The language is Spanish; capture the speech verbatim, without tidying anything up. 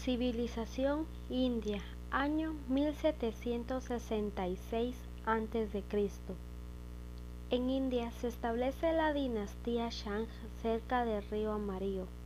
Civilización india, año mil setecientos sesenta y seis antes de Cristo. En India se establece la dinastía Shang cerca del río Amarillo.